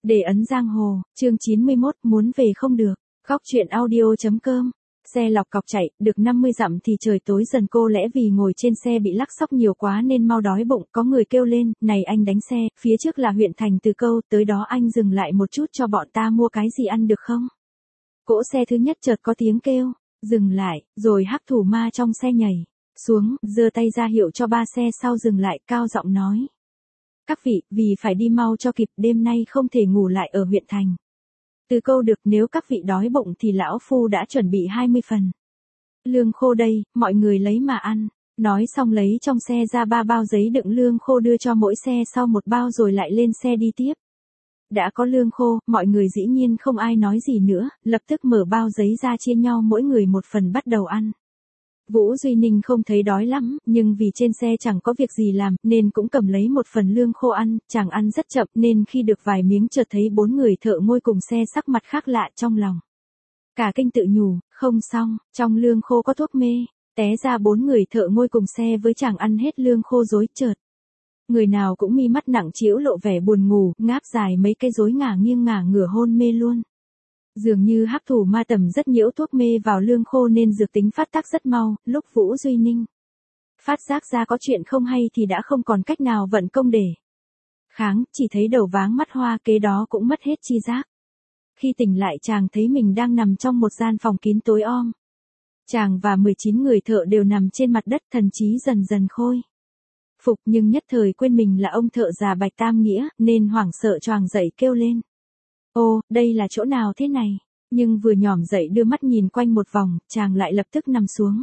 Để ấn giang hồ, chương 91, muốn về không được. Góc truyện audio.com. Xe lọc cọc chạy, được 50 dặm thì trời tối dần, cô lẽ vì ngồi trên xe bị lắc xóc nhiều quá nên mau đói bụng, có người kêu lên, này anh đánh xe, phía trước là huyện thành Từ Câu, tới đó anh dừng lại một chút cho bọn ta mua cái gì ăn được không? Cỗ xe thứ nhất chợt có tiếng kêu, dừng lại, rồi hắc thủ ma trong xe nhảy xuống, giơ tay ra hiệu cho ba xe sau dừng lại, cao giọng nói. Các vị, vì phải đi mau cho kịp, đêm nay không thể ngủ lại ở huyện thành Từ Câu được, nếu các vị đói bụng thì lão phu đã chuẩn bị 20 phần lương khô đây, mọi người lấy mà ăn. Nói xong lấy trong xe ra 3 bao giấy đựng lương khô đưa cho mỗi xe sau một bao rồi lại lên xe đi tiếp. Đã có lương khô, mọi người dĩ nhiên không ai nói gì nữa, lập tức mở bao giấy ra chia nhau mỗi người một phần bắt đầu ăn. Vũ Duy Ninh không thấy đói lắm, nhưng vì trên xe chẳng có việc gì làm, nên cũng cầm lấy một phần lương khô ăn, chàng ăn rất chậm nên khi được vài miếng chợt thấy 4 người thợ ngồi cùng xe sắc mặt khác lạ trong lòng. Cả kinh tự nhủ, không xong, trong lương khô có thuốc mê, té ra 4 người thợ ngồi cùng xe với chàng ăn hết lương khô rối chợt. Người nào cũng mi mắt nặng trĩu lộ vẻ buồn ngủ, ngáp dài mấy cái rối ngả nghiêng ngả ngửa hôn mê luôn. Dường như hắc thủ ma tầm rất nhiễu thuốc mê vào lương khô nên dược tính phát tác rất mau, lúc Vũ Duy Ninh phát giác ra có chuyện không hay thì đã không còn cách nào vận công để kháng, chỉ thấy đầu váng mắt hoa, kế đó cũng mất hết chi giác. Khi tỉnh lại chàng thấy mình đang nằm trong một gian phòng kín tối om. Chàng và 19 người thợ đều nằm trên mặt đất, thần trí dần dần khôi phục, nhưng nhất thời quên mình là ông thợ già Bạch Tam Nghĩa, nên hoảng sợ choàng dậy kêu lên. Ô, đây là chỗ nào thế này? Nhưng vừa nhỏm dậy đưa mắt nhìn quanh một vòng, chàng lại lập tức nằm xuống.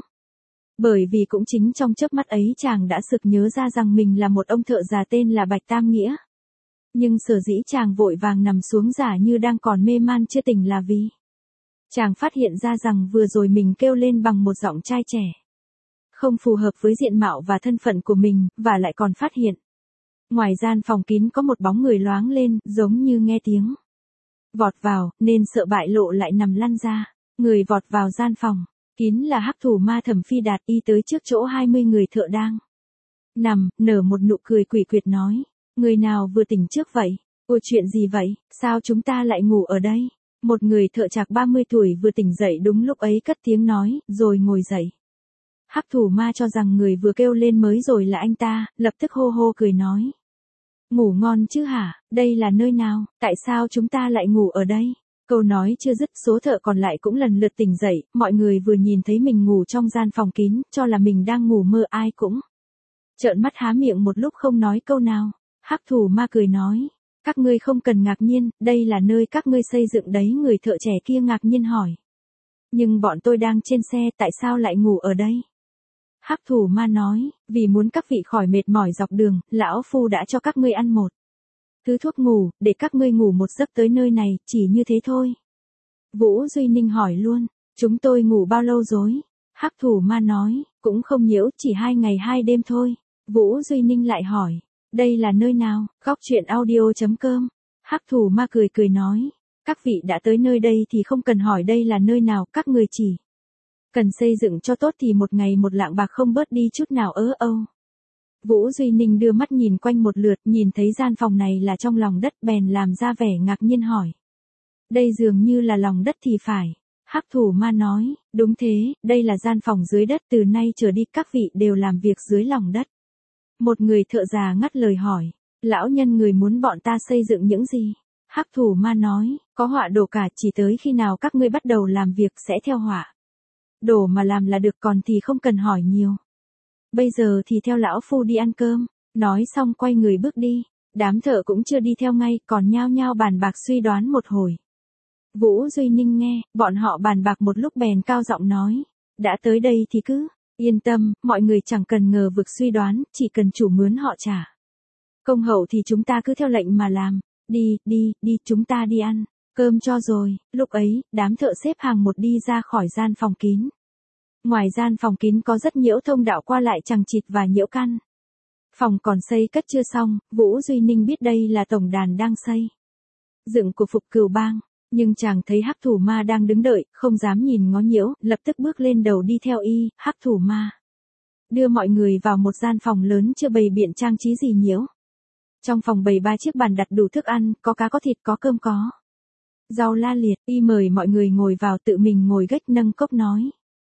Bởi vì cũng chính trong chớp mắt ấy chàng đã sực nhớ ra rằng mình là một ông thợ già tên là Bạch Tam Nghĩa. Nhưng sở dĩ chàng vội vàng nằm xuống giả như đang còn mê man chưa tỉnh là vì chàng phát hiện ra rằng vừa rồi mình kêu lên bằng một giọng trai trẻ, không phù hợp với diện mạo và thân phận của mình, và lại còn phát hiện ngoài gian phòng kín có một bóng người loáng lên, giống như nghe tiếng vọt vào, nên sợ bại lộ lại nằm lăn ra. Người vọt vào gian phòng kín là hắc thủ ma Thẩm Phi Đạt, y tới trước chỗ 20 người thợ đang nằm, nở một nụ cười quỷ quyệt nói. Người nào vừa tỉnh trước vậy? Ôi chuyện gì vậy, sao chúng ta lại ngủ ở đây? Một người thợ chạc 30 tuổi vừa tỉnh dậy đúng lúc ấy cất tiếng nói, rồi ngồi dậy. Hắc thủ ma cho rằng người vừa kêu lên mới rồi là anh ta, lập tức hô hô cười nói. Ngủ ngon chứ hả, đây là nơi nào, tại sao chúng ta lại ngủ ở đây? Câu nói chưa dứt, số thợ còn lại cũng lần lượt tỉnh dậy, mọi người vừa nhìn thấy mình ngủ trong gian phòng kín, cho là mình đang ngủ mơ, ai cũng trợn mắt há miệng một lúc không nói câu nào. Hắc thủ ma cười nói, các ngươi không cần ngạc nhiên, đây là nơi các ngươi xây dựng đấy. Người thợ trẻ kia ngạc nhiên hỏi. Nhưng bọn tôi đang trên xe, tại sao lại ngủ ở đây? Hắc thủ ma nói, vì muốn các vị khỏi mệt mỏi dọc đường, lão phu đã cho các ngươi ăn một thứ thuốc ngủ, để các ngươi ngủ một giấc tới nơi này, chỉ như thế thôi. Vũ Duy Ninh hỏi luôn, chúng tôi ngủ bao lâu rồi? Hắc thủ ma nói, cũng không nhiễu, chỉ 2 ngày 2 đêm thôi. Vũ Duy Ninh lại hỏi, đây là nơi nào? Góc truyện audio.com. Hắc thủ ma cười cười nói, các vị đã tới nơi đây thì không cần hỏi đây là nơi nào, các người chỉ cần xây dựng cho tốt thì một ngày một lạng bạc không bớt đi chút nào âu. Vũ Duy Ninh đưa mắt nhìn quanh một lượt, nhìn thấy gian phòng này là trong lòng đất, bèn làm ra vẻ ngạc nhiên hỏi. Đây dường như là lòng đất thì phải. Hắc thủ ma nói, đúng thế, đây là gian phòng dưới đất, từ nay trở đi các vị đều làm việc dưới lòng đất. Một người thợ già ngắt lời hỏi, lão nhân người muốn bọn ta xây dựng những gì? Hắc thủ ma nói, có họa đổ cả, chỉ tới khi nào các ngươi bắt đầu làm việc sẽ theo họa đổ mà làm là được, còn thì không cần hỏi nhiều. Bây giờ thì theo lão phu đi ăn cơm. Nói xong quay người bước đi. Đám thợ cũng chưa đi theo ngay, còn nhao nhao bàn bạc suy đoán một hồi. Vũ Duy Ninh nghe, bọn họ bàn bạc một lúc bèn cao giọng nói. Đã tới đây thì cứ yên tâm, mọi người chẳng cần ngờ vực suy đoán, chỉ cần chủ mướn họ trả công hậu thì chúng ta cứ theo lệnh mà làm. Đi, chúng ta đi ăn cơm cho rồi. Lúc ấy, đám thợ xếp hàng một đi ra khỏi gian phòng kín. Ngoài gian phòng kín có rất nhiễu thông đạo qua lại chằng chịt và nhiễu căn phòng còn xây cất chưa xong. Vũ Duy Ninh biết đây là tổng đàn đang xây dựng của Phục Cửu Bang, nhưng chàng thấy hắc thủ ma đang đứng đợi, không dám nhìn ngó nhiễu, lập tức bước lên đầu đi theo y. Hắc thủ ma đưa mọi người vào một gian phòng lớn chưa bày biện trang trí gì nhiễu. Trong phòng bày 3 chiếc bàn đặt đủ thức ăn, có cá có thịt có cơm có rau la liệt, y mời mọi người ngồi vào tự mình ngồi gách nâng cốc nói.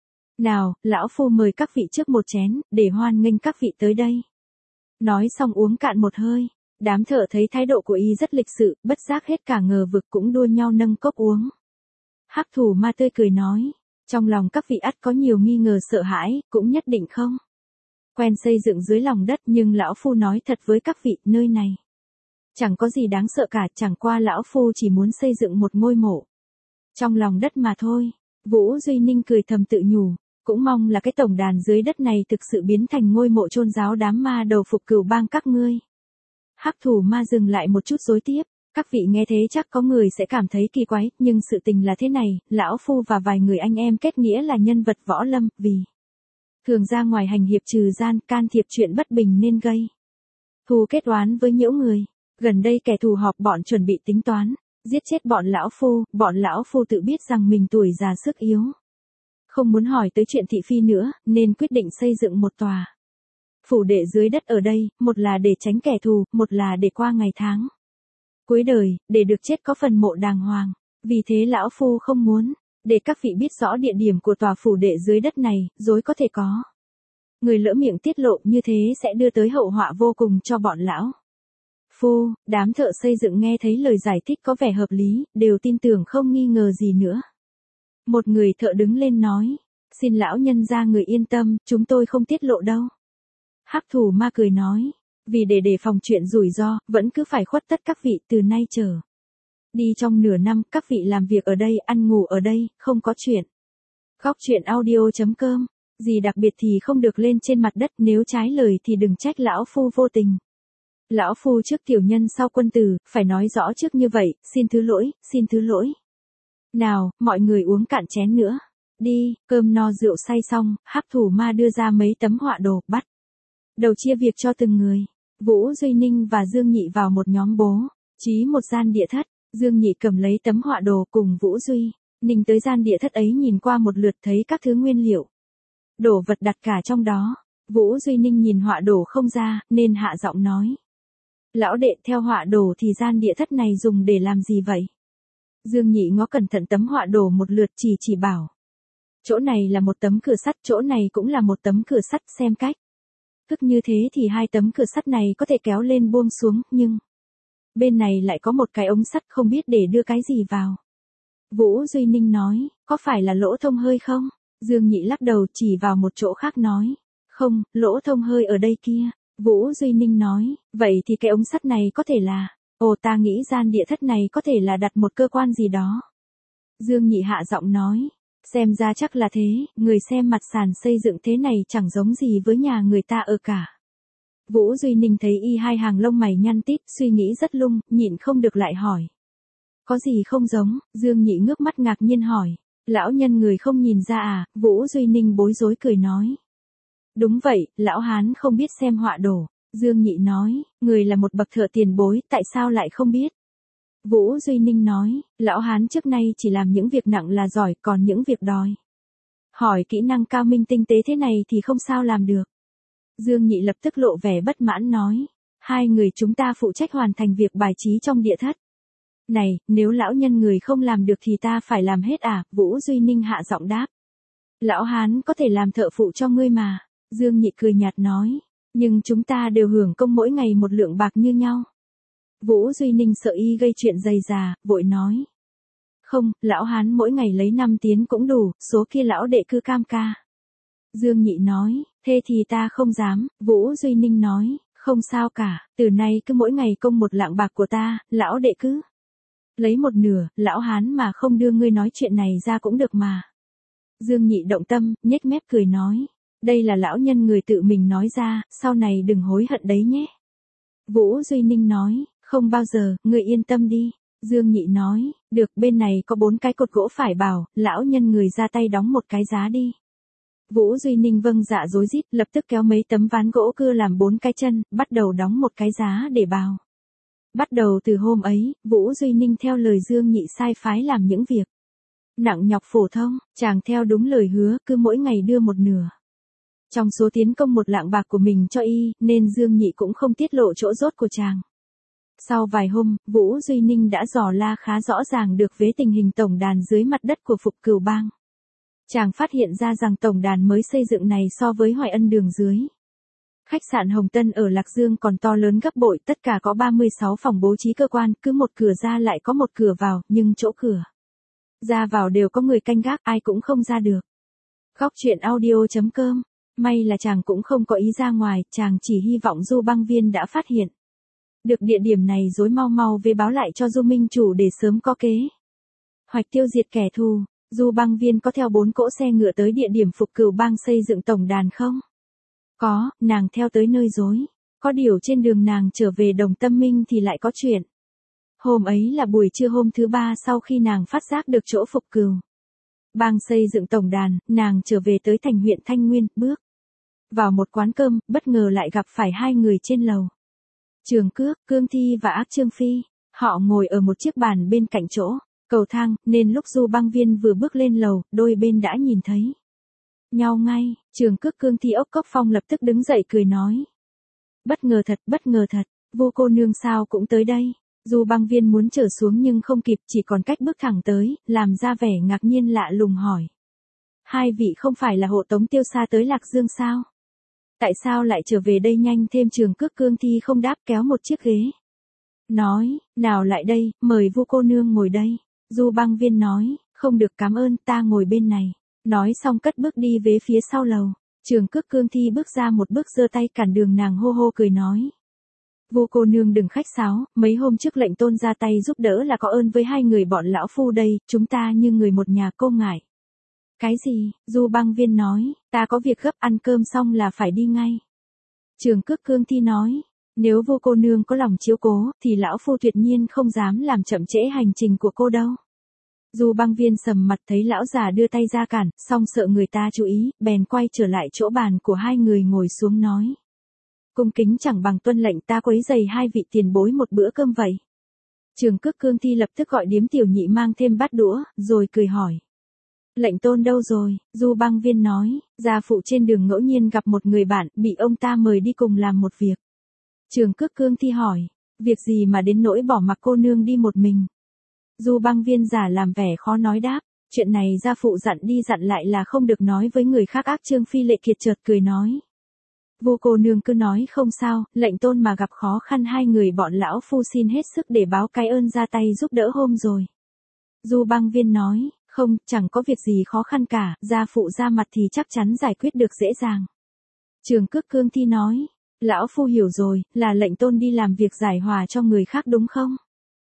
Nào, lão phu mời các vị trước một chén, để hoan nghênh các vị tới đây. Nói xong uống cạn một hơi, đám thợ thấy thái độ của y rất lịch sự, bất giác hết cả ngờ vực cũng đua nhau nâng cốc uống. Hắc thủ ma tươi cười nói, trong lòng các vị ắt có nhiều nghi ngờ sợ hãi, cũng nhất định không quen xây dựng dưới lòng đất, nhưng lão phu nói thật với các vị, nơi này chẳng có gì đáng sợ cả, chẳng qua lão phu chỉ muốn xây dựng một ngôi mộ trong lòng đất mà thôi. Vũ Duy Ninh cười thầm tự nhủ, cũng mong là cái tổng đàn dưới đất này thực sự biến thành ngôi mộ chôn giáo đám ma đầu phục cửu bang các ngươi. Hắc thủ ma dừng lại một chút rối tiếp, các vị nghe thế chắc có người sẽ cảm thấy kỳ quái, nhưng sự tình là thế này, lão phu và vài người anh em kết nghĩa là nhân vật võ lâm, vì thường ra ngoài hành hiệp trừ gian, can thiệp chuyện bất bình nên gây thù kết oán với nhiễu người. Gần đây kẻ thù họp bọn chuẩn bị tính toán giết chết bọn lão phu tự biết rằng mình tuổi già sức yếu, không muốn hỏi tới chuyện thị phi nữa, nên quyết định xây dựng một tòa phủ đệ dưới đất ở đây, một là để tránh kẻ thù, một là để qua ngày tháng cuối đời, để được chết có phần mộ đàng hoàng. Vì thế lão phu không muốn để các vị biết rõ địa điểm của tòa phủ đệ dưới đất này, dối có thể có người lỡ miệng tiết lộ, như thế sẽ đưa tới hậu họa vô cùng cho bọn lão phu. Đám thợ xây dựng nghe thấy lời giải thích có vẻ hợp lý, đều tin tưởng không nghi ngờ gì nữa. Một người thợ đứng lên nói, xin lão nhân gia người yên tâm, chúng tôi không tiết lộ đâu. Hắc thủ ma cười nói, vì để đề phòng chuyện rủi ro, vẫn cứ phải khuất tất các vị, từ nay trở đi trong nửa năm, các vị làm việc ở đây, ăn ngủ ở đây, không có chuyện góc chuyện audio.com, gì đặc biệt thì không được lên trên mặt đất, nếu trái lời thì đừng trách lão phu vô tình. Lão phu trước tiểu nhân sau quân tử, phải nói rõ trước như vậy, xin thứ lỗi, xin thứ lỗi. Nào, mọi người uống cạn chén nữa. Đi, cơm no rượu say xong, hắc thủ ma đưa ra mấy tấm họa đồ, bắt đầu chia việc cho từng người. Vũ Duy Ninh và Dương Nhị vào một nhóm bố trí một gian địa thất. Dương Nhị cầm lấy tấm họa đồ cùng Vũ Duy Ninh tới gian địa thất ấy, nhìn qua một lượt thấy các thứ nguyên liệu đồ vật đặt cả trong đó. Vũ Duy Ninh nhìn họa đồ không ra, nên hạ giọng nói. Lão đệ, theo họa đồ thì gian địa thất này dùng để làm gì vậy? Dương Nhị ngó cẩn thận tấm họa đồ một lượt, chỉ bảo. Chỗ này là một tấm cửa sắt, chỗ này cũng là một tấm cửa sắt, xem cách thức như thế thì hai tấm cửa sắt này có thể kéo lên buông xuống, nhưng bên này lại có một cái ống sắt, không biết để đưa cái gì vào. Vũ Duy Ninh nói, có phải là lỗ thông hơi không? Dương Nhị lắc đầu, chỉ vào một chỗ khác nói, không, lỗ thông hơi ở đây kia. Vũ Duy Ninh nói, vậy thì cái ống sắt này có thể là, ta nghĩ gian địa thất này có thể là đặt một cơ quan gì đó. Dương Nhị hạ giọng nói, xem ra chắc là thế, người xem mặt sàn xây dựng thế này chẳng giống gì với nhà người ta ở cả. Vũ Duy Ninh thấy y hai hàng lông mày nhăn tít, suy nghĩ rất lung, nhịn không được lại hỏi. Có gì không giống? Dương Nhị ngước mắt ngạc nhiên hỏi. Lão nhân người không nhìn ra à? Vũ Duy Ninh bối rối cười nói. Đúng vậy, lão hán không biết xem họa đồ. Dương Nhị nói, người là một bậc thợ tiền bối, tại sao lại không biết? Vũ Duy Ninh nói, lão hán trước nay chỉ làm những việc nặng là giỏi, còn những việc đòi hỏi kỹ năng cao minh tinh tế thế này thì không sao làm được. Dương Nhị lập tức lộ vẻ bất mãn nói, hai người chúng ta phụ trách hoàn thành việc bài trí trong địa thất này, nếu lão nhân người không làm được thì ta phải làm hết à? Vũ Duy Ninh hạ giọng đáp. Lão hán có thể làm thợ phụ cho ngươi mà. Dương Nhị cười nhạt nói, nhưng chúng ta đều hưởng công mỗi ngày một lượng bạc như nhau. Vũ Duy Ninh sợ y gây chuyện dày dà, vội nói. Không, lão hán mỗi ngày lấy 5 tiến cũng đủ, số kia lão đệ cứ cam ca. Dương Nhị nói, thế thì ta không dám. Vũ Duy Ninh nói, không sao cả, từ nay cứ mỗi ngày công 1 lạng bạc của ta, lão đệ cứ lấy 1/2, lão hán mà không đưa ngươi nói chuyện này ra cũng được mà. Dương Nhị động tâm, nhếch mép cười nói, đây là lão nhân người tự mình nói ra, sau này đừng hối hận đấy nhé. Vũ Duy Ninh nói, không bao giờ, ngươi yên tâm đi. Dương Nhị nói, được, bên này có 4 cái cột gỗ phải bảo, lão nhân người ra tay đóng một cái giá đi. Vũ Duy Ninh vâng dạ rối rít, lập tức kéo mấy tấm ván gỗ cưa làm 4 cái chân, bắt đầu đóng một cái giá để bào. Bắt đầu từ hôm ấy, Vũ Duy Ninh theo lời Dương Nhị sai phái làm những việc nặng nhọc phổ thông, chàng theo đúng lời hứa, cứ mỗi ngày đưa 1/2 trong số tiến công 1 lạng bạc của mình cho y, nên Dương Nhị cũng không tiết lộ chỗ rốt của chàng. Sau vài hôm, Vũ Duy Ninh đã dò la khá rõ ràng được vế tình hình tổng đàn dưới mặt đất của Phục Cửu Bang. Chàng phát hiện ra rằng tổng đàn mới xây dựng này so với Hoài Ân đường dưới khách sạn Hồng Tân ở Lạc Dương còn to lớn gấp bội, tất cả có 36 phòng bố trí cơ quan, cứ một cửa ra lại có một cửa vào, nhưng chỗ cửa ra vào đều có người canh gác, ai cũng không ra được. Góc truyện audio.com. May là chàng cũng không có ý ra ngoài, chàng chỉ hy vọng Du Băng Viên đã phát hiện được địa điểm này rồi mau mau về báo lại cho Du Minh Chủ để sớm có kế hoạch tiêu diệt kẻ thù. Du Băng Viên có theo 4 cỗ xe ngựa tới địa điểm Phục Cửu Bang xây dựng tổng đàn không? Có, nàng theo tới nơi rồi. Có điều trên đường nàng trở về Đồng Tâm Minh thì lại có chuyện. Hôm ấy là buổi trưa hôm thứ 3 sau khi nàng phát giác được chỗ Phục Cửu Bang xây dựng tổng đàn, nàng trở về tới thành huyện Thanh Nguyên, bước vào một quán cơm, bất ngờ lại gặp phải hai người trên lầu. Trường Cước, Cương Thi và Ác Trương Phi, họ ngồi ở một chiếc bàn bên cạnh chỗ cầu thang, nên lúc Du Băng Viên vừa bước lên lầu, đôi bên đã nhìn thấy nhau ngay. Trường Cước Cương Thi ốc Cốc Phong lập tức đứng dậy cười nói. Bất ngờ thật, Vô cô nương sao cũng tới đây. Du Băng Viên muốn trở xuống nhưng không kịp, chỉ còn cách bước thẳng tới, làm ra vẻ ngạc nhiên lạ lùng hỏi. Hai vị không phải là hộ tống Tiêu Sa tới Lạc Dương sao? Tại sao lại trở về đây nhanh thêm? Trường Cước Cương Thi không đáp, kéo một chiếc ghế. Nói, nào lại đây, mời Vô cô nương ngồi đây. Du Băng Viên nói, không được cảm ơn, ta ngồi bên này. Nói xong cất bước đi về phía sau lầu. Trường Cước Cương Thi bước ra một bước giơ tay cản đường, nàng hô hô cười nói. Vô cô nương đừng khách sáo, mấy hôm trước lệnh tôn ra tay giúp đỡ là có ơn với hai người bọn lão phu đây, chúng ta như người một nhà, cô ngại. Cái gì? Du Băng Viên nói, ta có việc gấp, ăn cơm xong là phải đi ngay. Trường Cước Cương Thi nói, nếu Vô cô nương có lòng chiếu cố, thì lão phu tuyệt nhiên không dám làm chậm trễ hành trình của cô đâu. Du Băng Viên sầm mặt thấy lão già đưa tay ra cản, song sợ người ta chú ý, bèn quay trở lại chỗ bàn của hai người ngồi xuống nói. Cung kính chẳng bằng tuân lệnh, ta quấy rầy hai vị tiền bối một bữa cơm vậy. Trường Cước Cương Thi lập tức gọi Điếm Tiểu Nhị mang thêm bát đũa, rồi cười hỏi. Lệnh tôn đâu rồi? Du Băng Viên nói, gia phụ trên đường ngẫu nhiên gặp một người bạn, bị ông ta mời đi cùng làm một việc. Trường Cước Cương Thi hỏi, việc gì mà đến nỗi bỏ mặc cô nương đi một mình? Du Băng Viên giả làm vẻ khó nói đáp, chuyện này gia phụ dặn đi dặn lại là không được nói với người khác. Ác Trương Phi Lệ Kiệt chợt cười nói. Vô cô nương cứ nói không sao, lệnh tôn mà gặp khó khăn hai người bọn lão phu xin hết sức để báo cái ơn ra tay giúp đỡ hôm rồi. Du Băng Viên nói, không, chẳng có việc gì khó khăn cả, gia phụ ra mặt thì chắc chắn giải quyết được dễ dàng. Trường Cước Cương Thi nói, lão phu hiểu rồi, là lệnh tôn đi làm việc giải hòa cho người khác đúng không?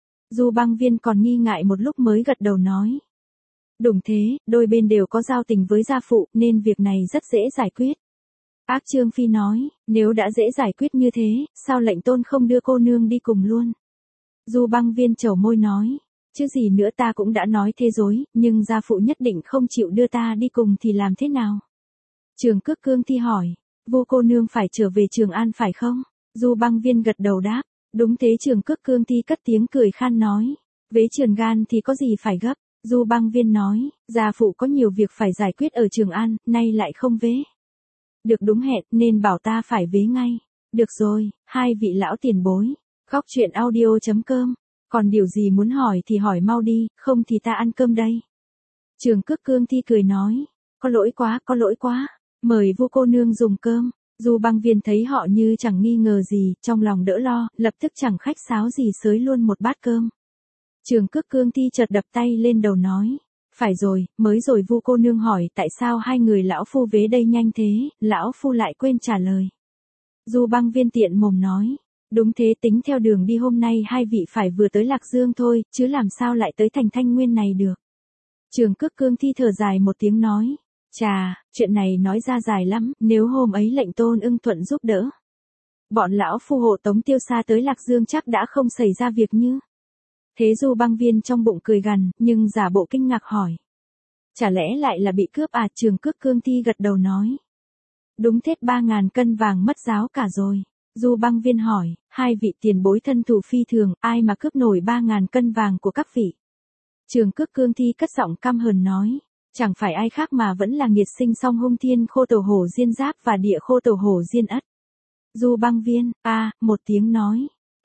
Du Băng Viên còn nghi ngại một lúc mới gật đầu nói. Đúng thế, đôi bên đều có giao tình với gia phụ, nên việc này rất dễ giải quyết. Ác Trương Phi nói, nếu đã dễ giải quyết như thế, sao lệnh tôn không đưa cô nương đi cùng luôn? Du Băng Viên trầu môi nói, chứ gì nữa, ta cũng đã nói thế rồi, nhưng gia phụ nhất định không chịu đưa ta đi cùng thì làm thế nào? Trường Cước Cương Thi hỏi, Vô cô nương phải trở về Trường An phải không? Du Băng Viên gật đầu đáp, đúng thế. Trường Cước Cương Thi cất tiếng cười khan nói, vế Trường An thì có gì phải gấp? Du Băng Viên nói, gia phụ có nhiều việc phải giải quyết ở Trường An, nay lại không vế được đúng hẹn, nên bảo ta phải vế ngay. Được rồi, hai vị lão tiền bối. Góc truyện audio.com. Còn điều gì muốn hỏi thì hỏi mau đi, không thì ta ăn cơm đây. Trường Cước Cương Thi cười nói, có lỗi quá, mời Vô cô nương dùng cơm. Du Băng Viên thấy họ như chẳng nghi ngờ gì, trong lòng đỡ lo, lập tức chẳng khách sáo gì xới luôn một bát cơm. Trường Cước Cương Thi chợt đập tay lên đầu nói, phải rồi, mới rồi Vu cô nương hỏi tại sao hai người lão phu vế đây nhanh thế, lão phu lại quên trả lời. Du Băng Viên tiện mồm nói, đúng thế, tính theo đường đi hôm nay hai vị phải vừa tới Lạc Dương thôi, chứ làm sao lại tới thành Thanh Nguyên này được. Trường Cước Cương Thi thở dài một tiếng nói, chà, chuyện này nói ra dài lắm, nếu hôm ấy lệnh tôn ưng thuận giúp đỡ. Bọn lão phu hộ tống Tiêu Sa tới Lạc Dương chắc đã không xảy ra việc như. Thế Du Băng Viên trong bụng cười gằn, nhưng giả bộ kinh ngạc hỏi. Chả lẽ lại là bị cướp à? Trường Cước Cương Thi gật đầu nói. Đúng thế, 3.000 cân vàng mất giáo cả rồi. Du Băng Viên hỏi, hai vị tiền bối thân thủ phi thường, ai mà cướp nổi 3.000 cân vàng của các vị? Trường Cước Cương Thi cất giọng căm hờn nói, chẳng phải ai khác mà vẫn là nghiệt sinh song hung thiên khô tầu hổ diên giáp và địa khô tầu hổ diên ất. Du Băng Viên, một tiếng nói,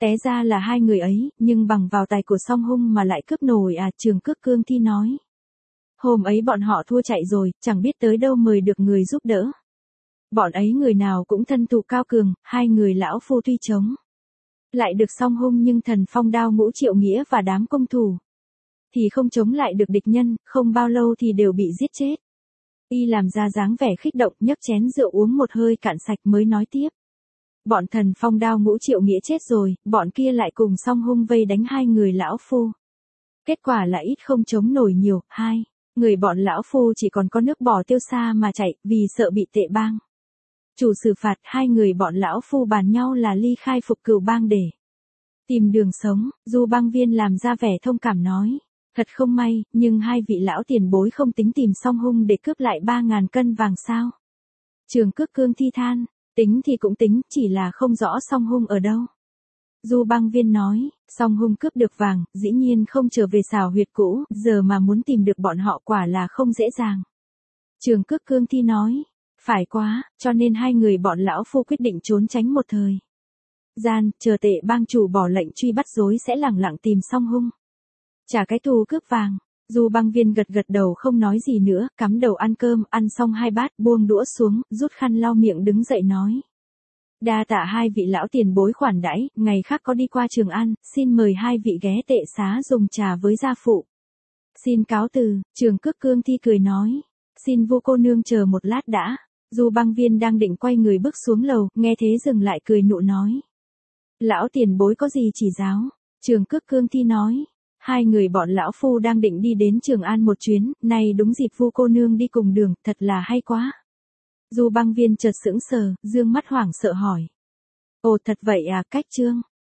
Té ra là hai người ấy, nhưng bằng vào tài của Song Hung mà lại cướp nổi à, Trường Cước Cương Thi nói. Hôm ấy bọn họ thua chạy rồi, chẳng biết tới đâu mời được người giúp đỡ. Bọn ấy người nào cũng thân thủ cao cường, hai người lão phu tuy chống lại được Song Hung nhưng Thần Phong Đao Ngũ Triệu Nghĩa và đám công thủ thì không chống lại được địch nhân, không bao lâu thì đều bị giết chết. Y làm ra dáng vẻ khích động, nhấc chén rượu uống một hơi cạn sạch mới nói tiếp. Bọn Thần Phong Đao Ngũ Triệu Nghĩa chết rồi, bọn kia lại cùng Song Hung vây đánh hai người lão phu. Kết quả là ít không chống nổi nhiều, hai người bọn lão phu chỉ còn có nước bỏ tiêu xa mà chạy, vì sợ bị tệ bang chủ xử phạt. Hai người bọn lão phu bàn nhau là ly khai phục cửu bang để tìm đường sống. Du Băng Viên làm ra vẻ thông cảm nói. Thật không may, nhưng hai vị lão tiền bối không tính tìm Song Hung để cướp lại 3.000 cân vàng sao? Trường Cước Cương Thi than. Tính thì cũng tính, chỉ là không rõ Song Hung ở đâu. Du Băng Viên nói, Song Hung cướp được vàng, dĩ nhiên không trở về xào huyệt cũ, giờ mà muốn tìm được bọn họ quả là không dễ dàng. Trường Cước Cương Thi nói, phải quá, cho nên hai người bọn lão phu quyết định trốn tránh một thời gian, chờ tệ bang chủ bỏ lệnh truy bắt rối sẽ lẳng lặng tìm Song Hung. Trả cái thù cướp vàng. Du Băng Viên gật gật đầu không nói gì nữa, cắm đầu ăn cơm, ăn xong 2 bát, buông đũa xuống, rút khăn lau miệng đứng dậy nói. Đa tạ hai vị lão tiền bối khoản đãi, ngày khác có đi qua Trường An, xin mời hai vị ghé tệ xá dùng trà với gia phụ. Xin cáo từ. Trường Cước Cương Thi cười nói. Xin Vu cô nương chờ một lát đã. Du Băng Viên đang định quay người bước xuống lầu, nghe thế dừng lại cười nụ nói. Lão tiền bối có gì chỉ giáo? Trường Cước Cương Thi nói. Hai người bọn lão phu đang định đi đến Trường An một chuyến, nay đúng dịp Vu cô nương đi cùng đường, thật là hay quá. Du Băng Viên chợt sững sờ, dương mắt hoảng sợ hỏi. Ồ thật vậy à, Cách Trương.